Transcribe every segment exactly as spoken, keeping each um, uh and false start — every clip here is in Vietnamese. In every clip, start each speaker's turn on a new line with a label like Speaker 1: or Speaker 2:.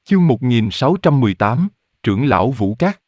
Speaker 1: Chương một nghìn sáu trăm mười tám, trưởng lão Vũ Cát.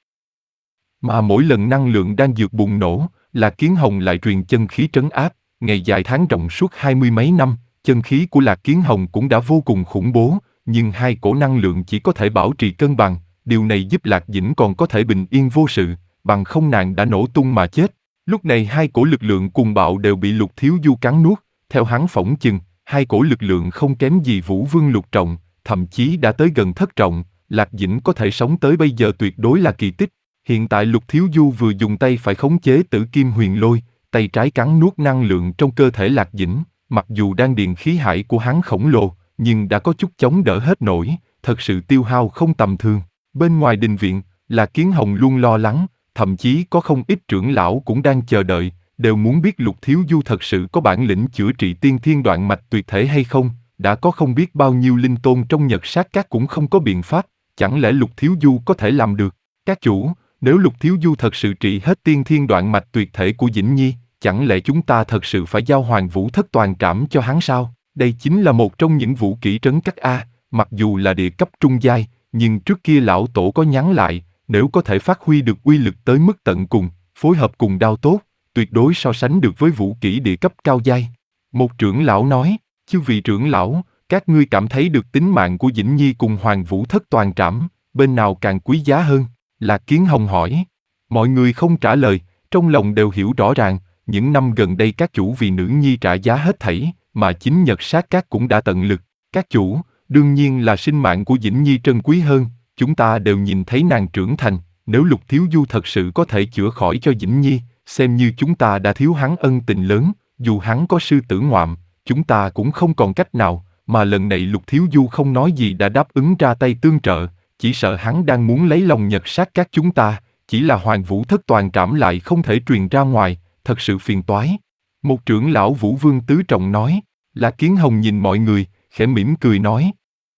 Speaker 1: Mà mỗi lần năng lượng đang dược bùng nổ, Lạc Kiến Hồng lại truyền chân khí trấn áp, ngày dài tháng rộng suốt hai mươi mấy năm, chân khí của Lạc Kiến Hồng cũng đã vô cùng khủng bố, nhưng hai cổ năng lượng chỉ có thể bảo trì cân bằng, điều này giúp Lạc Dĩnh còn có thể bình yên vô sự, bằng không nàng đã nổ tung mà chết. Lúc này hai cổ lực lượng cuồng bạo đều bị Lục Thiếu Du cắn nuốt, theo hắn phỏng chừng, hai cổ lực lượng không kém gì Vũ Vương Lục Trọng, thậm chí đã tới gần thất trọng, Lạc Dĩnh có thể sống tới bây giờ tuyệt đối là kỳ tích. Hiện tại Lục Thiếu Du vừa dùng tay phải khống chế Tử Kim Huyền Lôi, tay trái cắn nuốt năng lượng trong cơ thể Lạc Dĩnh, mặc dù đan điền khí hải của hắn khổng lồ, nhưng đã có chút chống đỡ hết nổi, thật sự tiêu hao không tầm thường. Bên ngoài đình viện, Lạc Kiến Hồng luôn lo lắng, thậm chí có không ít trưởng lão cũng đang chờ đợi, đều muốn biết Lục Thiếu Du thật sự có bản lĩnh chữa trị tiên thiên đoạn mạch tuyệt thể hay không. Đã có không biết bao nhiêu linh tôn trong Nhật Sát Các cũng không có biện pháp, chẳng lẽ Lục Thiếu Du có thể làm được? Các chủ, nếu Lục Thiếu Du thật sự trị hết tiên thiên đoạn mạch tuyệt thể của Dĩnh Nhi, chẳng lẽ chúng ta thật sự phải giao Hoàng Vũ Thất Toàn Trảm cho hắn sao? Đây chính là một trong những vũ kỹ trấn cắt A, mặc dù là địa cấp trung giai, nhưng trước kia lão tổ có nhắn lại, nếu có thể phát huy được uy lực tới mức tận cùng, phối hợp cùng đao tốt, tuyệt đối so sánh được với vũ kỹ địa cấp cao giai. Một trưởng lão nói, chư vị trưởng lão, các ngươi cảm thấy được tính mạng của Dĩnh Nhi cùng Hoàng Vũ Thất Toàn Trảm, bên nào càng quý giá hơn? Lạc Kiến Hồng hỏi. Mọi người không trả lời, trong lòng đều hiểu rõ ràng, những năm gần đây các chủ vì nữ nhi trả giá hết thảy, mà chính Nhật Sát Các cũng đã tận lực. Các chủ, đương nhiên là sinh mạng của Dĩnh Nhi trân quý hơn, chúng ta đều nhìn thấy nàng trưởng thành, nếu Lục Thiếu Du thật sự có thể chữa khỏi cho Dĩnh Nhi, xem như chúng ta đã thiếu hắn ân tình lớn, dù hắn có sư tử ngoạm, chúng ta cũng không còn cách nào, mà lần này Lục Thiếu Du không nói gì đã đáp ứng ra tay tương trợ, chỉ sợ hắn đang muốn lấy lòng Nhật Sát Các chúng ta, chỉ là Hoàng Vũ Thất Toàn Trảm lại không thể truyền ra ngoài, thật sự phiền toái. Một trưởng lão Vũ Vương Tứ Trọng nói. Lạc Kiến Hồng nhìn mọi người, khẽ mỉm cười nói.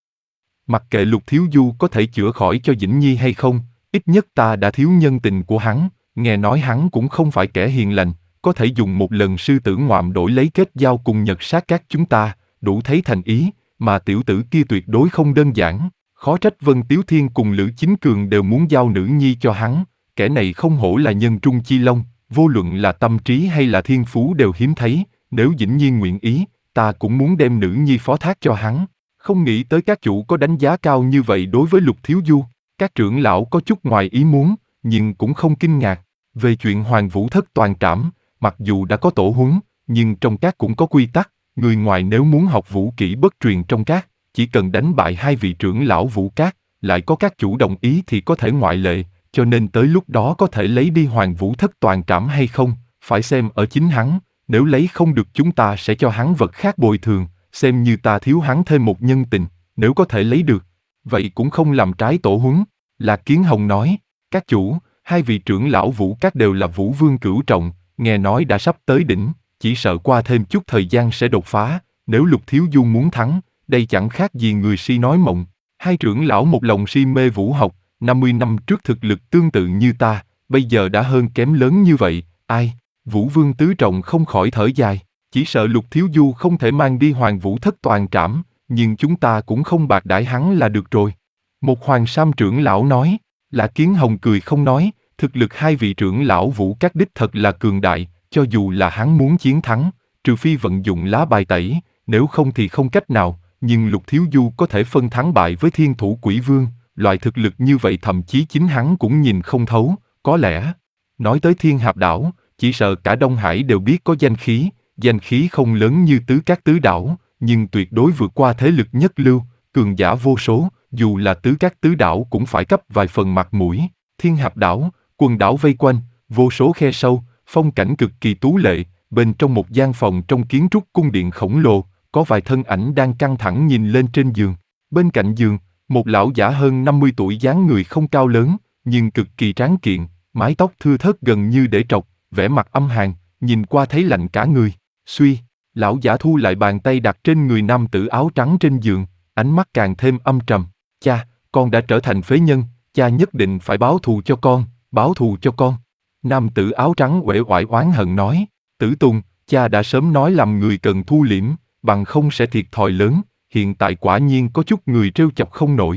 Speaker 1: Mặc kệ Lục Thiếu Du có thể chữa khỏi cho Dĩnh Nhi hay không, ít nhất ta đã thiếu nhân tình của hắn, nghe nói hắn cũng không phải kẻ hiền lành, có thể dùng một lần sư tử ngoạm đổi lấy kết giao cùng Nhật Sát Các chúng ta, đủ thấy thành ý, mà tiểu tử kia tuyệt đối không đơn giản, khó trách Vân Tiếu Thiên cùng Lữ Chính Cường đều muốn giao nữ nhi cho hắn, kẻ này không hổ là nhân trung chi long, vô luận là tâm trí hay là thiên phú đều hiếm thấy, nếu Dĩnh Nhi nguyện ý, ta cũng muốn đem nữ nhi phó thác cho hắn. Không nghĩ tới các chủ có đánh giá cao như vậy đối với Lục Thiếu Du, các trưởng lão có chút ngoài ý muốn, nhưng cũng không kinh ngạc. Về chuyện Hoàng Vũ Thất Toàn Trảm, mặc dù đã có tổ huấn, nhưng trong các cũng có quy tắc, người ngoài nếu muốn học vũ kỹ bất truyền trong các, chỉ cần đánh bại hai vị trưởng lão Vũ Cát, lại có các chủ đồng ý thì có thể ngoại lệ, cho nên tới lúc đó có thể lấy đi Hoàng Vũ Thất Toàn Trảm hay không, phải xem ở chính hắn, nếu lấy không được chúng ta sẽ cho hắn vật khác bồi thường, xem như ta thiếu hắn thêm một nhân tình, nếu có thể lấy được, vậy cũng không làm trái tổ huấn. Lạc Kiến Hồng nói, các chủ, hai vị trưởng lão Vũ Cát đều là Vũ Vương cửu trọng, nghe nói đã sắp tới đỉnh, chỉ sợ qua thêm chút thời gian sẽ đột phá, nếu Lục Thiếu Du muốn thắng, đây chẳng khác gì người si nói mộng. Hai trưởng lão một lòng si mê vũ học, năm mươi năm trước thực lực tương tự như ta, bây giờ đã hơn kém lớn như vậy, ai? Vũ Vương Tứ Trọng không khỏi thở dài, chỉ sợ Lục Thiếu Du không thể mang đi Hoàng Vũ Thất Toàn Trảm, nhưng chúng ta cũng không bạc đãi hắn là được rồi. Một Hoàng Sam trưởng lão nói. Lạc Kiến Hồng cười không nói, thực lực hai vị trưởng lão Vũ Cát đích thật là cường đại, cho dù là hắn muốn chiến thắng, trừ phi vận dụng lá bài tẩy, nếu không thì không cách nào, nhưng Lục Thiếu Du có thể phân thắng bại với Thiên Thủ Quỷ Vương, loại thực lực như vậy thậm chí chính hắn cũng nhìn không thấu, có lẽ. Nói tới Thiên Hạp Đảo, chỉ sợ cả Đông Hải đều biết có danh khí, danh khí không lớn như Tứ Các Tứ Đảo, nhưng tuyệt đối vượt qua thế lực nhất lưu, cường giả vô số, dù là Tứ Các Tứ Đảo cũng phải cấp vài phần mặt mũi. Thiên Hạp Đảo, quần đảo vây quanh, vô số khe sâu, phong cảnh cực kỳ tú lệ, bên trong một gian phòng trong kiến trúc cung điện khổng lồ, có vài thân ảnh đang căng thẳng nhìn lên trên giường. Bên cạnh giường, một lão giả hơn năm mươi tuổi dáng người không cao lớn, nhưng cực kỳ tráng kiện, mái tóc thưa thớt gần như để trọc, vẻ mặt âm hàn, nhìn qua thấy lạnh cả người. Suy, lão giả thu lại bàn tay đặt trên người nam tử áo trắng trên giường, ánh mắt càng thêm âm trầm. Cha, con đã trở thành phế nhân, cha nhất định phải báo thù cho con, báo thù cho con. Nam tử áo trắng uể oải oán hận nói, Tử Tùng, cha đã sớm nói làm người cần thu liễm, bằng không sẽ thiệt thòi lớn, hiện tại quả nhiên có chút người trêu chọc không nổi.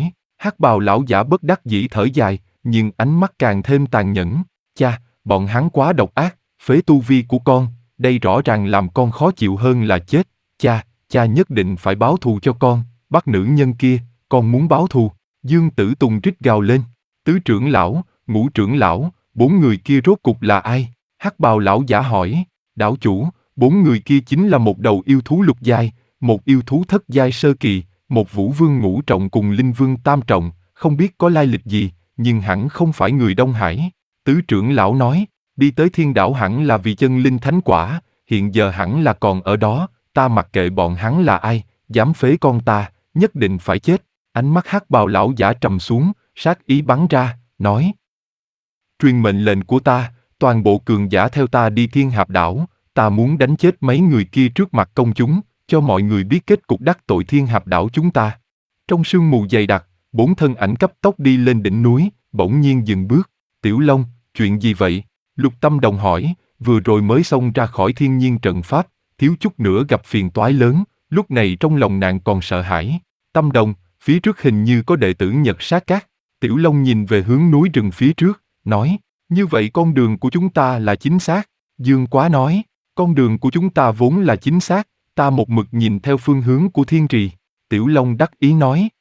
Speaker 1: Hắc bào lão giả bất đắc dĩ thở dài, nhưng ánh mắt càng thêm tàn nhẫn. Cha, bọn hắn quá độc ác, phế tu vi của con, đây rõ ràng làm con khó chịu hơn là chết. Cha, cha nhất định phải báo thù cho con, bắt nữ nhân kia, con muốn báo thù. Dương Tử Tùng rít gào lên. Tứ trưởng lão, ngũ trưởng lão, bốn người kia rốt cục là ai? Hắc bào lão giả hỏi. Đảo chủ, bốn người kia chính là một đầu yêu thú lục giai, một yêu thú thất giai sơ kỳ, một vũ vương ngũ trọng cùng linh vương tam trọng, không biết có lai lịch gì, nhưng hẳn không phải người Đông Hải. Tứ trưởng lão nói, đi tới thiên đảo hẳn là vì chân linh thánh quả, hiện giờ hẳn là còn ở đó, ta mặc kệ bọn hắn là ai, dám phế con ta, nhất định phải chết. Ánh mắt hắc bào lão giả trầm xuống, sát ý bắn ra, nói. Truyền mệnh lệnh của ta, toàn bộ cường giả theo ta đi Thiên Hạp đảo, ta muốn đánh chết mấy người kia trước mặt công chúng, cho mọi người biết kết cục đắc tội Thiên Hạp đảo chúng ta. Trong sương mù dày đặc, bốn thân ảnh cấp tốc đi lên đỉnh núi, bỗng nhiên dừng bước. Tiểu Long, chuyện gì vậy? Lục Tâm Đồng hỏi, vừa rồi mới xông ra khỏi thiên nhiên trận pháp, thiếu chút nữa gặp phiền toái lớn, lúc này trong lòng nàng còn sợ hãi. Tâm Đồng, phía trước hình như có đệ tử Nhật Sát Các. Tiểu Long nhìn về hướng núi rừng phía trước, nói, như vậy con đường của chúng ta là chính xác. Dương Quá nói, con đường của chúng ta vốn là chính xác, ta một mực nhìn theo phương hướng của thiên trì. Tiểu Long đắc ý nói,